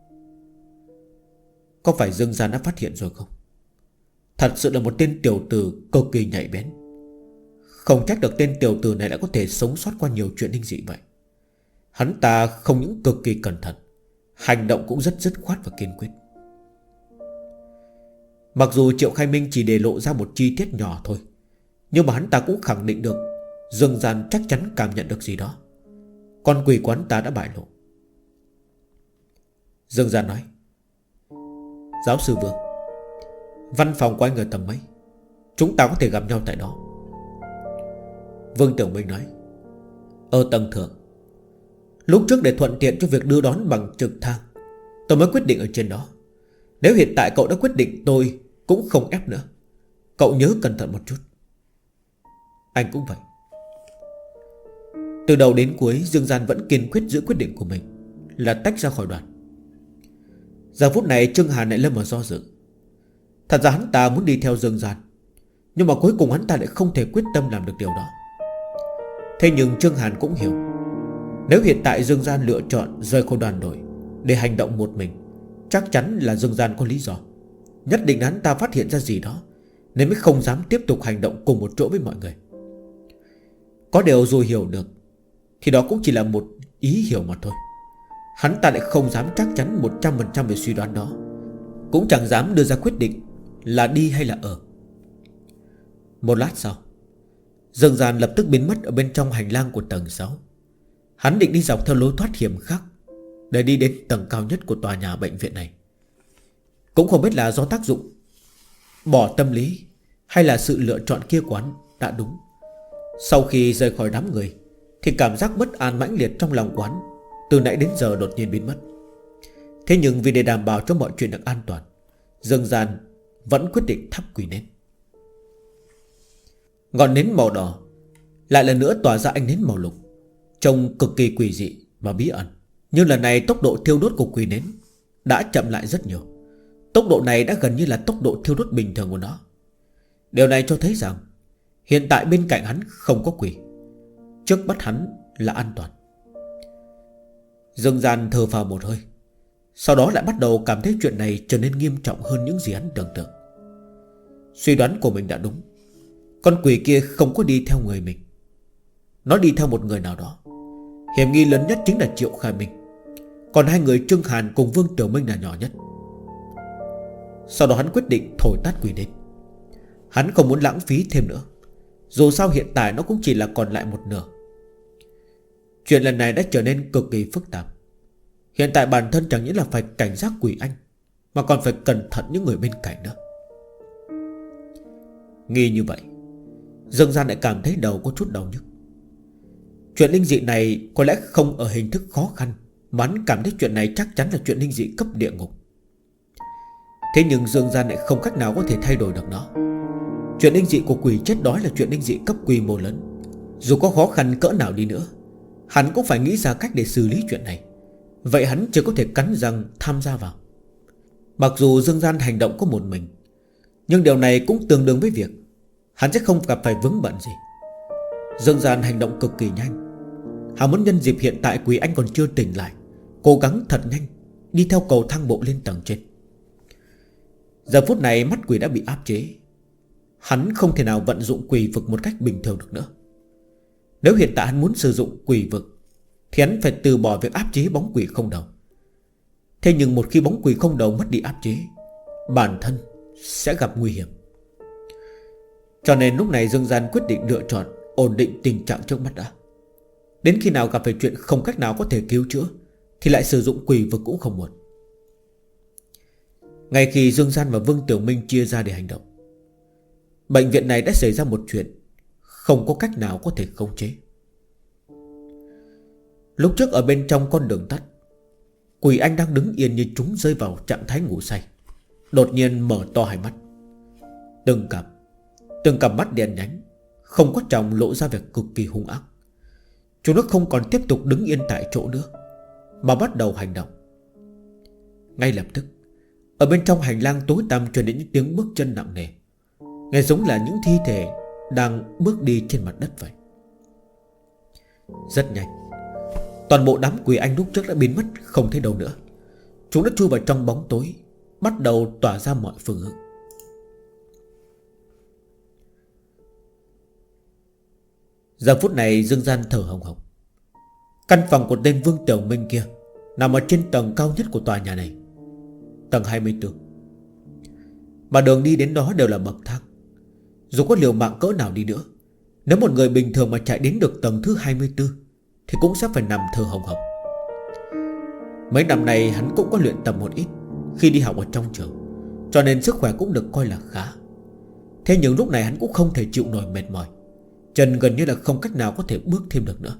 Có phải Dương Gian đã phát hiện rồi không? Thật sự là một tên tiểu tử cực kỳ nhạy bén. Không trách được tên tiểu tử này đã có thể sống sót qua nhiều chuyện linh dị vậy. Hắn ta không những cực kỳ cẩn thận, hành động cũng rất dứt khoát và kiên quyết. Mặc dù Triệu Khai Minh chỉ để lộ ra một chi tiết nhỏ thôi, nhưng mà hắn ta cũng khẳng định được Dương Gian chắc chắn cảm nhận được gì đó. Con quỷ của hắn ta đã bại lộ. Dương Gian nói. Giáo sư Vương, văn phòng của anh ở tầng mấy? Chúng ta có thể gặp nhau tại đó. Vương Tiểu Minh nói. Ở tầng thượng. Lúc trước để thuận tiện cho việc đưa đón bằng trực thăng, tôi mới quyết định ở trên đó. Nếu hiện tại cậu đã quyết định, tôi cũng không ép nữa. Cậu nhớ cẩn thận một chút. Anh cũng vậy. Từ đầu đến cuối, Dương Gian vẫn kiên quyết giữ quyết định của mình là tách ra khỏi đoàn. Giờ phút này Trương Hàn lại lâm vào do dự. Thật ra hắn ta muốn đi theo Dương Gian, nhưng mà cuối cùng hắn ta lại không thể quyết tâm làm được điều đó. Thế nhưng Trương Hàn cũng hiểu, nếu hiện tại Dương Gian lựa chọn rời khỏi đoàn đội để hành động một mình, chắc chắn là Dương Gian có lý do. Nhất định hắn ta phát hiện ra gì đó, nên mới không dám tiếp tục hành động cùng một chỗ với mọi người. Có điều dù hiểu được thì đó cũng chỉ là một ý hiểu mà thôi. Hắn ta lại không dám chắc chắn 100% về suy đoán đó, cũng chẳng dám đưa ra quyết định là đi hay là ở. Một lát sau, Dương Gian lập tức biến mất ở bên trong hành lang của tầng 6. Hắn định đi dọc theo lối thoát hiểm khác để đi đến tầng cao nhất của tòa nhà bệnh viện này. Cũng không biết là do tác dụng bỏ tâm lý hay là sự lựa chọn kia của hắn đã đúng. Sau khi rời khỏi đám người thì cảm giác bất an mãnh liệt trong lòng quán từ nãy đến giờ đột nhiên biến mất. Thế nhưng vì để đảm bảo cho mọi chuyện được an toàn, Dương Gian vẫn quyết định thắp quỷ nến. Ngọn nến màu đỏ lại lần nữa tỏa ra ánh nến màu lục, trông cực kỳ quỷ dị và bí ẩn. Nhưng lần này tốc độ thiêu đốt của quỷ nến đã chậm lại rất nhiều. Tốc độ này đã gần như là tốc độ thiêu đốt bình thường của nó. Điều này cho thấy rằng hiện tại bên cạnh hắn không có quỷ, trước mắt hắn là an toàn. Dương Gian thở phào một hơi, sau đó lại bắt đầu cảm thấy chuyện này trở nên nghiêm trọng hơn những gì hắn tưởng tượng. Suy đoán của mình đã đúng. Con quỷ kia không có đi theo người mình, nó đi theo một người nào đó. Hiểm nghi lớn nhất chính là Triệu Khai Minh, còn hai người Trương Hàn cùng Vương Tiểu Minh là nhỏ nhất. Sau đó hắn quyết định thổi tắt quỷ nến. Hắn không muốn lãng phí thêm nữa, dù sao hiện tại nó cũng chỉ là còn lại một nửa. Chuyện lần này đã trở nên cực kỳ phức tạp. Hiện tại bản thân chẳng những là phải cảnh giác quỷ anh, mà còn phải cẩn thận những người bên cạnh nữa. Nghi như vậy, Dương Gian lại cảm thấy đầu có chút đau nhức. Chuyện linh dị này có lẽ không ở hình thức khó khăn, mà hắn cảm thấy chuyện này chắc chắn là chuyện linh dị cấp địa ngục. Thế nhưng Dương Gian lại không cách nào có thể thay đổi được nó. Chuyện linh dị của quỷ chết đói là chuyện linh dị cấp quy mô lớn. Dù có khó khăn cỡ nào đi nữa, hắn cũng phải nghĩ ra cách để xử lý chuyện này. Vậy hắn chỉ có thể cắn răng tham gia vào. Mặc dù Dương Gian hành động có một mình, nhưng điều này cũng tương đương với việc hắn sẽ không gặp phải vướng bận gì. Dương Gian hành động cực kỳ nhanh. Hắn muốn nhân dịp hiện tại quỷ anh còn chưa tỉnh lại, cố gắng thật nhanh đi theo cầu thang bộ lên tầng trên. Giờ phút này mắt quỷ đã bị áp chế. Hắn không thể nào vận dụng quỷ vực một cách bình thường được nữa. Nếu hiện tại hắn muốn sử dụng quỷ vực thì hắn phải từ bỏ việc áp chế bóng quỷ không đầu. Thế nhưng một khi bóng quỷ không đầu mất đi áp chế, bản thân sẽ gặp nguy hiểm. Cho nên lúc này Dương Gian quyết định lựa chọn ổn định tình trạng trước mắt đã. Đến khi nào gặp phải chuyện không cách nào có thể cứu chữa thì lại sử dụng quỷ vực cũng không muộn. Ngay khi Dương Gian và Vương Tiểu Minh chia ra để hành động, bệnh viện này đã xảy ra một chuyện không có cách nào có thể khống chế. Lúc trước ở bên trong con đường tắt, quỷ anh đang đứng yên như chúng rơi vào trạng thái ngủ say. Đột nhiên mở to hai mắt. Từng cặp mắt đen nhánh, không có tròng, lộ ra vẻ cực kỳ hung ác. Chúng nó không còn tiếp tục đứng yên tại chỗ nữa, mà bắt đầu hành động. Ngay lập tức, ở bên trong hành lang tối tăm truyền đến những tiếng bước chân nặng nề, nghe giống là những thi thể đang bước đi trên mặt đất vậy. Rất nhanh, toàn bộ đám quỷ anh lúc trước đã biến mất không thấy đâu nữa. Chúng đã chui vào trong bóng tối, bắt đầu tỏa ra mọi phương hướng. Giờ phút này Dương Gian thở hồng hộc. Căn phòng của tên Vương Tiểu Minh kia nằm ở trên tầng cao nhất của tòa nhà này, tầng 24. Mà đường đi đến đó đều là bậc thang. Dù có liều mạng cỡ nào đi nữa, nếu một người bình thường mà chạy đến được tầng thứ 24 thì cũng sẽ phải nằm thở hồng hộc. Mấy năm này hắn cũng có luyện tập một ít khi đi học ở trong trường, cho nên sức khỏe cũng được coi là khá. Thế nhưng lúc này hắn cũng không thể chịu nổi mệt mỏi, chân gần như là không cách nào có thể bước thêm được nữa.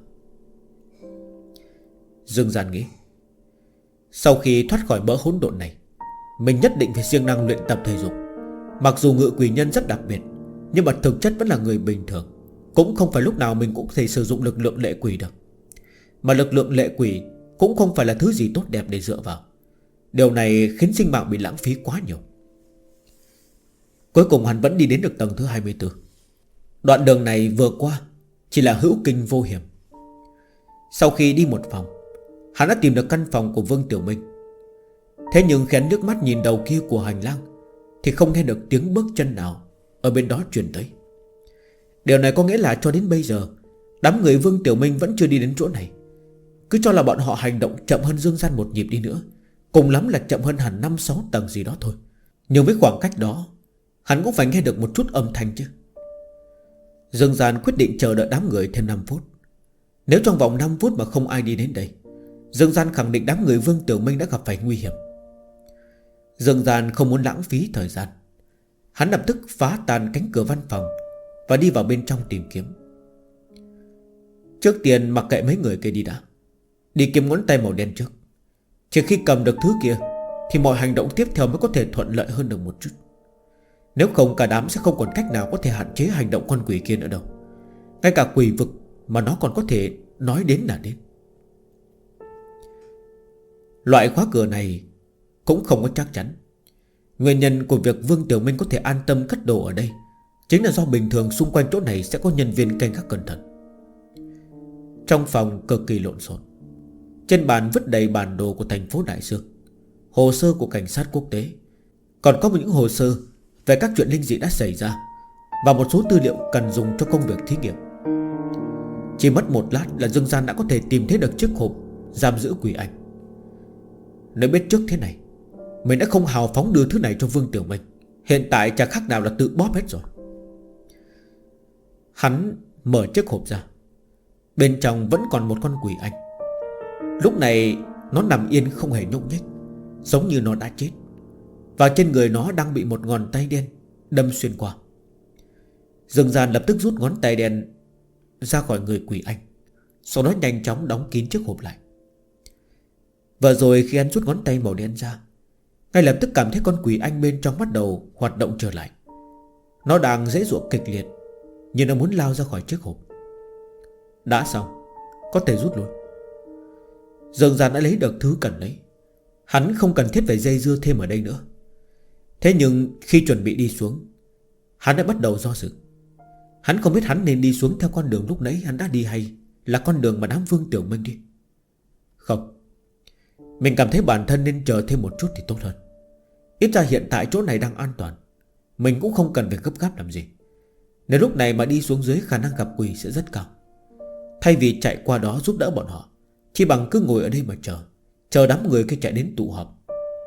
Dương Gian nghĩ, sau khi thoát khỏi bỡ hỗn độn này, mình nhất định phải siêng năng luyện tập thể dục. Mặc dù ngự quỷ nhân rất đặc biệt, nhưng mà thực chất vẫn là người bình thường. Cũng không phải lúc nào mình cũng có thể sử dụng lực lượng lệ quỷ được. Mà lực lượng lệ quỷ cũng không phải là thứ gì tốt đẹp để dựa vào. Điều này khiến sinh mạng bị lãng phí quá nhiều. Cuối cùng hắn vẫn đi đến được tầng thứ 24. Đoạn đường này vừa qua chỉ là hữu kinh vô hiểm. Sau khi đi một phòng, hắn đã tìm được căn phòng của Vương Tiểu Minh. Thế nhưng khi hắn nước mắt nhìn đầu kia của hành lang thì không nghe được tiếng bước chân nào ở bên đó truyền tới. Điều này có nghĩa là cho đến bây giờ đám người Vương Tiểu Minh vẫn chưa đi đến chỗ này. Cứ cho là bọn họ hành động chậm hơn Dương Gian một nhịp đi nữa, cùng lắm là chậm hơn hẳn 5-6 tầng gì đó thôi. Nhưng với khoảng cách đó, hắn cũng phải nghe được một chút âm thanh chứ. Dương Gian quyết định chờ đợi đám người thêm 5 phút. Nếu trong vòng 5 phút mà không ai đi đến đây, Dương Gian khẳng định đám người Vương Tiểu Minh đã gặp phải nguy hiểm. Dương Gian không muốn lãng phí thời gian. Hắn lập tức phá tan cánh cửa văn phòng và đi vào bên trong tìm kiếm. Trước tiên mặc kệ mấy người kia đi đã, đi kiếm ngón tay màu đen trước. Chỉ khi cầm được thứ kia thì mọi hành động tiếp theo mới có thể thuận lợi hơn được một chút. Nếu không cả đám sẽ không còn cách nào có thể hạn chế hành động con quỷ kia nữa đâu. Ngay cả quỷ vực mà nó còn có thể nói đến là đến. Loại khóa cửa này cũng không có chắc chắn. Nguyên nhân của việc Vương Tiểu Minh có thể an tâm cất đồ ở đây chính là do bình thường xung quanh chỗ này sẽ có nhân viên canh gác cẩn thận. Trong phòng cực kỳ lộn xộn. Trên bàn vứt đầy bản đồ của thành phố Đại Sương, hồ sơ của cảnh sát quốc tế, còn có những hồ sơ về các chuyện linh dị đã xảy ra, và một số tư liệu cần dùng cho công việc thí nghiệm. Chỉ mất một lát là Dương Gian đã có thể tìm thấy được chiếc hộp giam giữ quỷ anh. Nếu biết trước thế này, mình đã không hào phóng đưa thứ này cho Vương Tiểu Minh. Hiện tại chẳng khác nào là tự bóp hết rồi. Hắn mở chiếc hộp ra. Bên trong vẫn còn một con quỷ anh. Lúc này Nó nằm yên không hề nhúc nhích, giống như nó đã chết. Và trên người nó đang bị một ngón tay đen đâm xuyên qua. Dương Gian lập tức rút ngón tay đen ra khỏi người quỷ anh, sau đó nhanh chóng đóng kín chiếc hộp lại. Và rồi khi hắn rút ngón tay màu đen ra, ngay lập tức cảm thấy con quỷ anh bên trong bắt đầu hoạt động trở lại. Nó đang giãy giụa kịch liệt, như nó muốn lao ra khỏi chiếc hộp. Đã xong, có thể rút luôn. Dương Gian đã lấy được thứ cần lấy. Hắn không cần thiết phải dây dưa thêm ở đây nữa. Thế nhưng khi chuẩn bị đi xuống, hắn đã bắt đầu do dự. Hắn không biết hắn nên đi xuống theo con đường lúc nãy hắn đã đi, hay là con đường mà đám Vương Tiểu Minh đi. Không, mình cảm thấy bản thân nên chờ thêm một chút thì tốt hơn. Ít ra hiện tại chỗ này đang an toàn, mình cũng không cần phải gấp gáp làm gì. Nếu lúc này mà đi xuống dưới, khả năng gặp quỷ sẽ rất cao. Thay vì chạy qua đó giúp đỡ bọn họ, chỉ bằng cứ ngồi ở đây mà chờ đám người kia chạy đến tụ họp.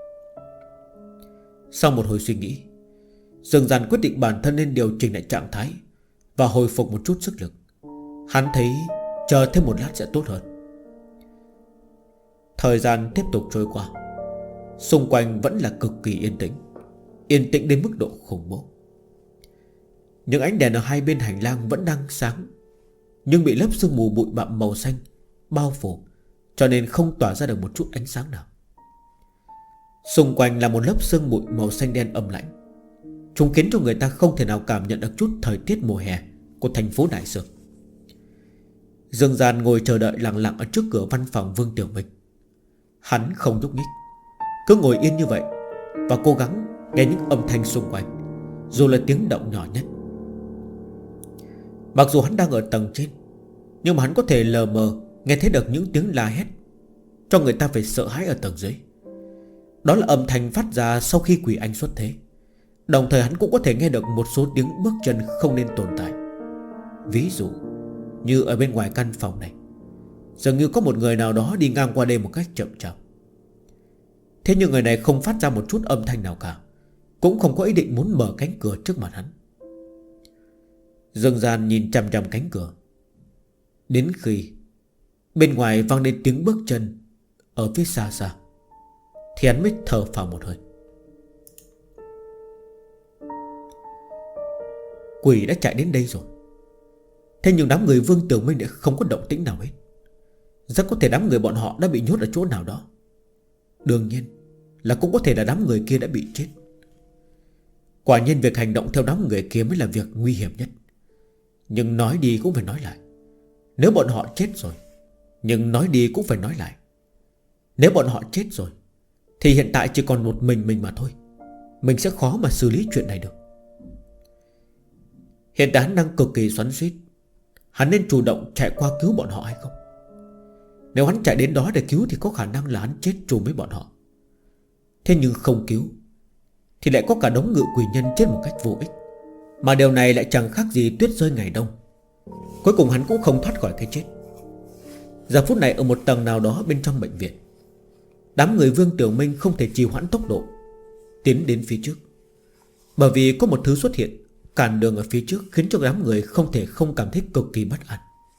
Sau một hồi suy nghĩ, Dương Gian quyết định bản thân nên điều chỉnh lại trạng thái và hồi phục một chút sức lực. Hắn thấy chờ thêm một lát sẽ tốt hơn. Thời gian tiếp tục trôi qua. Xung quanh vẫn là cực kỳ yên tĩnh, yên tĩnh đến mức độ khủng bố. Những ánh đèn ở hai bên hành lang vẫn đang sáng, nhưng bị lớp sương mù bụi bặm màu xanh bao phủ, cho nên không tỏa ra được một chút ánh sáng nào. Xung quanh là một lớp sương bụi màu xanh đen âm lãnh. Chúng khiến cho người ta không thể nào cảm nhận được chút thời tiết mùa hè của thành phố Đại Sương. Dương Gian ngồi chờ đợi lặng lặng ở trước cửa văn phòng Vương Tiểu Minh. Hắn không nhúc nhích, cứ ngồi yên như vậy và cố gắng nghe những âm thanh xung quanh, dù là tiếng động nhỏ nhất. Mặc dù hắn đang ở tầng trên, nhưng mà hắn có thể lờ mờ nghe thấy được những tiếng la hét cho người ta phải sợ hãi ở tầng dưới. Đó là âm thanh phát ra sau khi quỷ anh xuất thế. Đồng thời hắn cũng có thể nghe được một số tiếng bước chân không nên tồn tại. Ví dụ như ở bên ngoài căn phòng này, dường như có một người nào đó đi ngang qua đây một cách chậm chạp. Thế nhưng người này không phát ra một chút âm thanh nào cả, cũng không có ý định muốn mở cánh cửa trước mặt hắn. Dương Gian nhìn chằm chằm cánh cửa, đến khi bên ngoài vang lên tiếng bước chân ở phía xa xa thì hắn mới thở phào một hơi. Quỷ đã chạy đến đây rồi. Thế nhưng đám người Vương Tiểu Minh đã không có động tĩnh nào hết. Rất có thể đám người bọn họ đã bị nhốt ở chỗ nào đó. Đương nhiên là cũng có thể là đám người kia đã bị chết. Quả nhiên việc hành động theo đám người kia mới là việc nguy hiểm nhất. Nhưng nói đi cũng phải nói lại. Nếu bọn họ chết rồi, nhưng nói đi cũng phải nói lại, nếu bọn họ chết rồi thì hiện tại chỉ còn một mình mà thôi. Mình sẽ khó mà xử lý chuyện này được. Hiện tại hắn đang cực kỳ xoắn xuýt, hắn nên chủ động chạy qua cứu bọn họ hay không. Nếu hắn chạy đến đó để cứu thì có khả năng là hắn chết chung với bọn họ. Thế nhưng không cứu thì lại có cả đống ngự quỷ nhân chết một cách vô ích. Mà điều này lại chẳng khác gì tuyết rơi ngày đông. Cuối cùng hắn cũng không thoát khỏi cái chết. Giờ phút này ở một tầng nào đó bên trong bệnh viện, đám người Vương Tiểu Minh không thể trì hoãn tốc độ tiến đến phía trước, bởi vì có một thứ xuất hiện cản đường ở phía trước, khiến cho đám người không thể không cảm thấy cực kỳ bất an.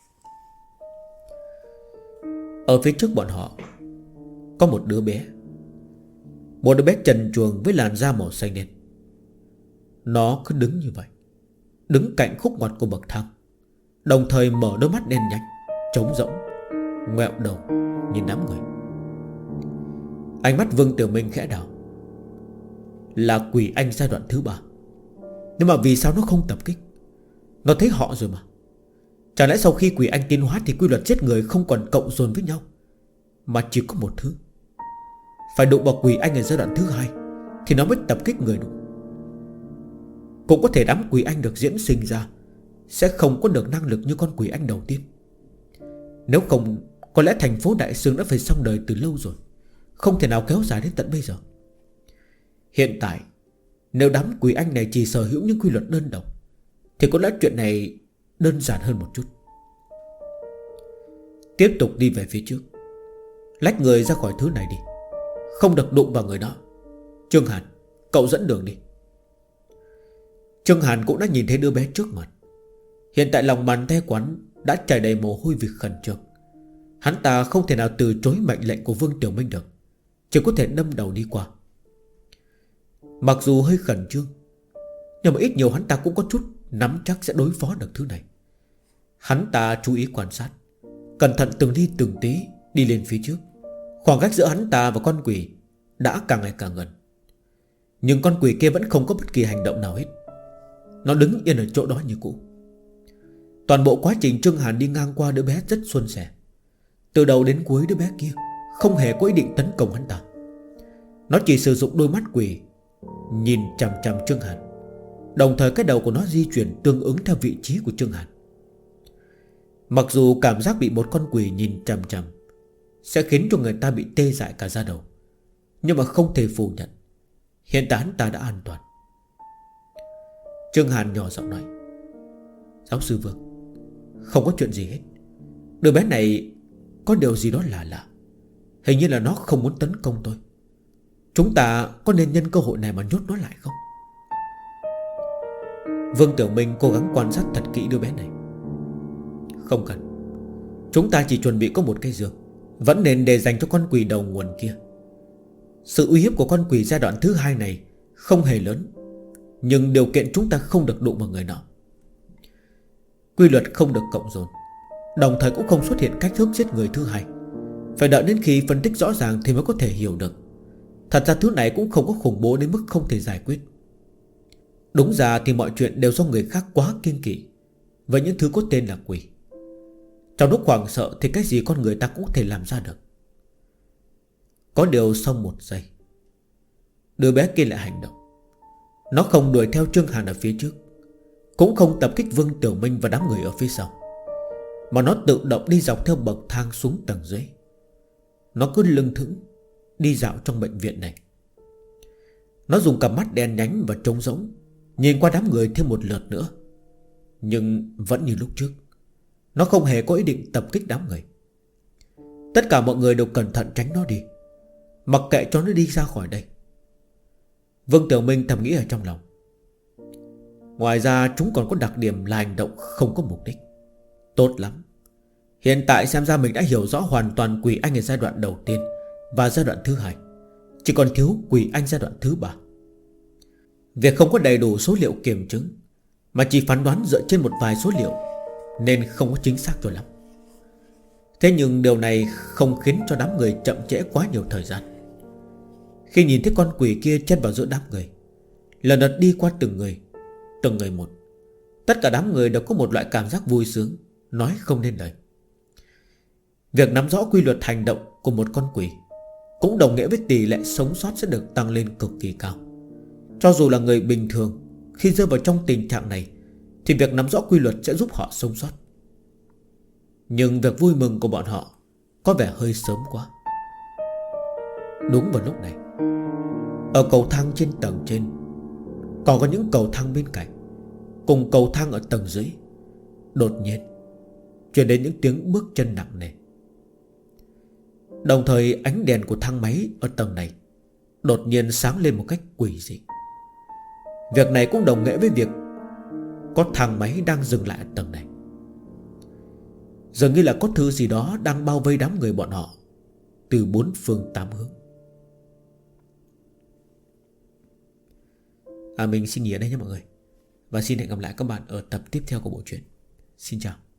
Ở phía trước bọn họ có một đứa bé. Một đứa bé trần truồng với làn da màu xanh đen. Nó cứ đứng như vậy, đứng cạnh khúc ngoặt của bậc thang, đồng thời mở đôi mắt đen nhánh trống rỗng, ngoẹo đầu nhìn đám người. Ánh mắt Vương Tiểu Minh khẽ đảo. Là quỷ anh giai đoạn thứ 3. Nhưng mà vì sao nó không tập kích? Nó thấy họ rồi mà. Chẳng lẽ sau khi quỷ anh tiến hóa thì quy luật giết người không còn cộng dồn với nhau, mà chỉ có một thứ, phải đụng vào quỷ anh ở giai đoạn thứ 2 thì nó mới tập kích người đúng. Cũng có thể đám quỷ anh được diễn sinh ra sẽ không có được năng lực như con quỷ anh đầu tiên. Nếu không, có lẽ thành phố Đại Sương đã phải xong đời từ lâu rồi, không thể nào kéo dài đến tận bây giờ. Hiện tại nếu đám quỷ anh này chỉ sở hữu những quy luật đơn độc thì có lẽ chuyện này đơn giản hơn một chút. Tiếp tục đi về phía trước, lách người ra khỏi thứ này đi, không được đụng vào người đó. Trương Hàn, cậu dẫn đường đi. Trương Hàn cũng đã nhìn thấy đứa bé trước mặt. Hiện tại lòng bàn tay quán đã chảy đầy mồ hôi vì khẩn trương. Hắn ta không thể nào từ chối mệnh lệnh của Vương Tiểu Minh được, chỉ có thể đâm đầu đi qua. Mặc dù hơi khẩn trương, nhưng mà ít nhiều hắn ta cũng có chút nắm chắc sẽ đối phó được thứ này. Hắn ta chú ý quan sát, cẩn thận từng ly từng tí đi lên phía trước. Khoảng cách giữa hắn ta và con quỷ đã càng ngày càng gần. Nhưng con quỷ kia vẫn không có bất kỳ hành động nào hết. Nó đứng yên ở chỗ đó như cũ. Toàn bộ quá trình Trương Hàn đi ngang qua đứa bé rất suôn sẻ. Từ đầu đến cuối đứa bé kia không hề có ý định tấn công hắn ta. Nó chỉ sử dụng đôi mắt quỷ nhìn chằm chằm Trương Hàn, đồng thời cái đầu của nó di chuyển tương ứng theo vị trí của Trương Hàn. Mặc dù cảm giác bị một con quỷ nhìn chằm chằm sẽ khiến cho người ta bị tê dại cả da đầu, nhưng mà không thể phủ nhận hiện tại hắn ta đã an toàn. Trương Hàn nhỏ giọng nói: Giáo sư Vương, không có chuyện gì hết. Đứa bé này có điều gì đó lạ. Hình như là nó không muốn tấn công tôi. Chúng ta có nên nhân cơ hội này mà nhốt nó lại không? Vương Tiểu Minh cố gắng quan sát thật kỹ đứa bé này. Không cần. Chúng ta chỉ chuẩn bị có một cái giường, vẫn nên để dành cho con quỷ đầu nguồn kia. Sự uy hiếp của con quỷ giai đoạn thứ 2 này không hề lớn, nhưng điều kiện chúng ta không được đụng vào người nào. Quy luật không được cộng dồn, đồng thời cũng không xuất hiện cách thức giết người thứ 2. Phải đợi đến khi phân tích rõ ràng thì mới có thể hiểu được. Thật ra thứ này cũng không có khủng bố đến mức không thể giải quyết. Đúng ra thì mọi chuyện đều do người khác quá kiêng kỵ với những thứ có tên là quỷ. Trong lúc hoảng sợ thì cái gì con người ta cũng có thể làm ra được. Có điều sau một giây, đứa bé kia lại hành động. Nó không đuổi theo Trương Hàn ở phía trước, cũng không tập kích Vương Tiểu Minh và đám người ở phía sau, mà nó tự động đi dọc theo bậc thang xuống tầng dưới. Nó cứ lưng thững đi dạo trong bệnh viện này. Nó dùng cặp mắt đen nhánh và trống rỗng nhìn qua đám người thêm một lượt nữa. Nhưng vẫn như lúc trước, nó không hề có ý định tập kích đám người. Tất cả mọi người đều cẩn thận tránh nó đi, mặc kệ cho nó đi ra khỏi đây. Vương Tiểu Minh thầm nghĩ ở trong lòng. Ngoài ra chúng còn có đặc điểm là hành động không có mục đích. Tốt lắm. Hiện tại xem ra mình đã hiểu rõ hoàn toàn quỷ anh ở giai đoạn đầu tiên và giai đoạn thứ 2. Chỉ còn thiếu quỷ anh giai đoạn thứ 3. Việc không có đầy đủ số liệu kiểm chứng, mà chỉ phán đoán dựa trên một vài số liệu, nên không có chính xác cho lắm. Thế nhưng điều này không khiến cho đám người chậm trễ quá nhiều thời gian. Khi nhìn thấy con quỷ kia chen vào giữa đám người, lần lượt đi qua từng người một, tất cả đám người đều có một loại cảm giác vui sướng nói không nên lời. Việc nắm rõ quy luật hành động của một con quỷ cũng đồng nghĩa với tỷ lệ sống sót sẽ được tăng lên cực kỳ cao. Cho dù là người bình thường, khi rơi vào trong tình trạng này thì việc nắm rõ quy luật sẽ giúp họ sống sót. Nhưng việc vui mừng của bọn họ có vẻ hơi sớm quá. Đúng vào lúc này, ở cầu thang trên tầng trên, còn có những cầu thang bên cạnh, cùng cầu thang ở tầng dưới, đột nhiên truyền đến những tiếng bước chân nặng nề. Đồng thời ánh đèn của thang máy ở tầng này đột nhiên sáng lên một cách quỷ dị. Việc này cũng đồng nghĩa với việc có thang máy đang dừng lại ở tầng này. Dường như là có thứ gì đó đang bao vây đám người bọn họ từ 4 phương 8 hướng. Mình xin nghỉ ở đây nhé mọi người, và xin hẹn gặp lại các bạn ở tập tiếp theo của bộ truyện. Xin chào.